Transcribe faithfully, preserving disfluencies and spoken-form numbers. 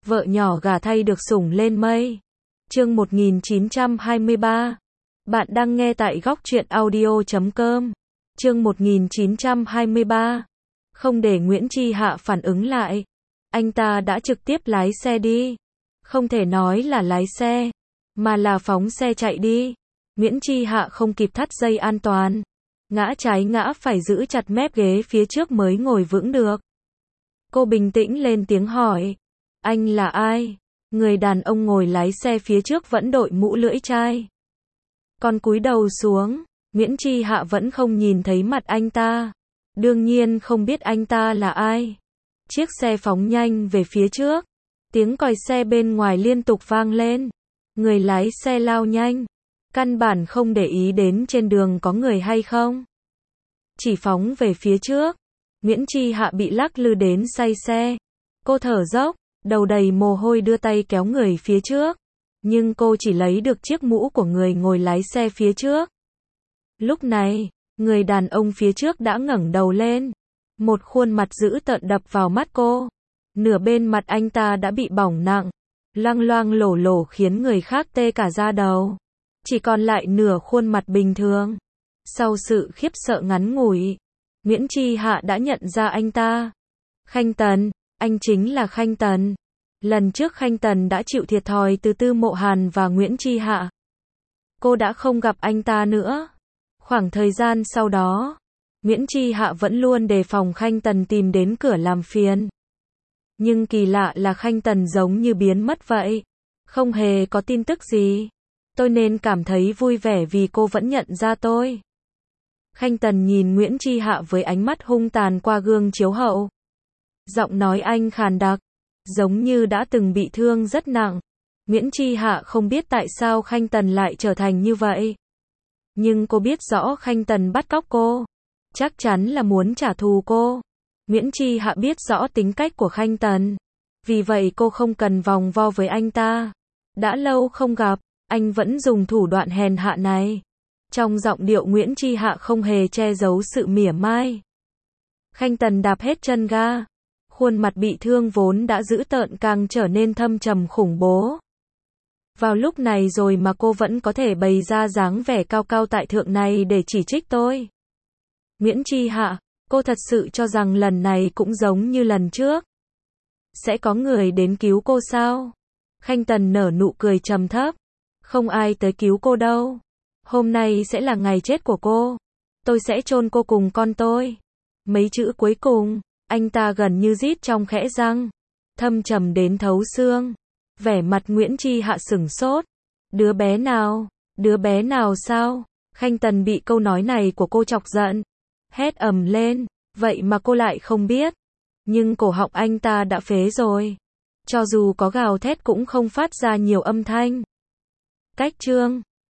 vợ nhỏ gả thay được sủng lên mây. Chương một nghìn chín trăm hai mươi ba. Bạn đang nghe tại góc truyện audio chấm com. Chương một nghìn chín trăm hai mươi ba. Không để Nguyễn Chi Hạ phản ứng lại, anh ta đã trực tiếp lái xe đi. Không thể nói là lái xe, mà là phóng xe chạy đi. Nguyễn Chi Hạ không kịp thắt dây an toàn, ngã trái ngã phải giữ chặt mép ghế phía trước mới ngồi vững được. Cô bình tĩnh lên tiếng hỏi, anh là ai? Người đàn ông ngồi lái xe phía trước vẫn đội mũ lưỡi chai, còn cúi đầu xuống. Nguyễn Chi Hạ vẫn không nhìn thấy mặt anh ta, đương nhiên không biết anh ta là ai. Chiếc xe phóng nhanh về phía trước, tiếng còi xe bên ngoài liên tục vang lên. Người lái xe lao nhanh, căn bản không để ý đến trên đường có người hay không, chỉ phóng về phía trước. Nguyễn Chi Hạ bị lắc lư đến say xe. Cô thở dốc, đầu đầy mồ hôi đưa tay kéo người phía trước, nhưng cô chỉ lấy được chiếc mũ của người ngồi lái xe phía trước. Lúc này, người đàn ông phía trước đã ngẩng đầu lên, một khuôn mặt dữ tợn đập vào mắt cô. Nửa bên mặt anh ta đã bị bỏng nặng, loang loang lổ lổ khiến người khác tê cả da đầu. Chỉ còn lại nửa khuôn mặt bình thường. Sau sự khiếp sợ ngắn ngủi, Nguyễn Chi Hạ đã nhận ra anh ta. Khanh Tần, anh chính là Khanh Tần. Lần trước Khanh Tần đã chịu thiệt thòi từ Tư Mộ Hàn và Nguyễn Chi Hạ. Cô đã không gặp anh ta nữa. Khoảng thời gian sau đó, Nguyễn Chi Hạ vẫn luôn đề phòng Khanh Tần tìm đến cửa làm phiền. Nhưng kỳ lạ là Khanh Tần giống như biến mất vậy, không hề có tin tức gì. Tôi nên cảm thấy vui vẻ vì cô vẫn nhận ra tôi. Khanh Tần nhìn Nguyễn Chi Hạ với ánh mắt hung tàn qua gương chiếu hậu. Giọng nói anh khàn đặc, giống như đã từng bị thương rất nặng. Nguyễn Chi Hạ không biết tại sao Khanh Tần lại trở thành như vậy. Nhưng cô biết rõ Khanh Tần bắt cóc cô, chắc chắn là muốn trả thù cô. Nguyễn Chi Hạ biết rõ tính cách của Khanh Tần, vì vậy cô không cần vòng vo với anh ta. Đã lâu không gặp, anh vẫn dùng thủ đoạn hèn hạ này. Trong giọng điệu Nguyễn Chi Hạ không hề che giấu sự mỉa mai. Khanh Tần đạp hết chân ga, khuôn mặt bị thương vốn đã dữ tợn càng trở nên thâm trầm khủng bố. Vào lúc này rồi mà cô vẫn có thể bày ra dáng vẻ cao cao tại thượng này để chỉ trích tôi. Nguyễn Chi Hạ, cô thật sự cho rằng lần này cũng giống như lần trước? Sẽ có người đến cứu cô sao? Khanh Tần nở nụ cười trầm thấp. Không ai tới cứu cô đâu. Hôm nay sẽ là ngày chết của cô. Tôi sẽ chôn cô cùng con tôi. Mấy chữ cuối cùng, anh ta gần như rít trong khẽ răng, thâm trầm đến thấu xương. Vẻ mặt Nguyễn Chi Hạ sửng sốt. Đứa bé nào? Đứa bé nào sao? Khanh Tần bị câu nói này của cô chọc giận, hét ầm lên. Vậy mà cô lại không biết. Nhưng cổ họng anh ta đã phế rồi. Cho dù có gào thét cũng không phát ra nhiều âm thanh. Cách chương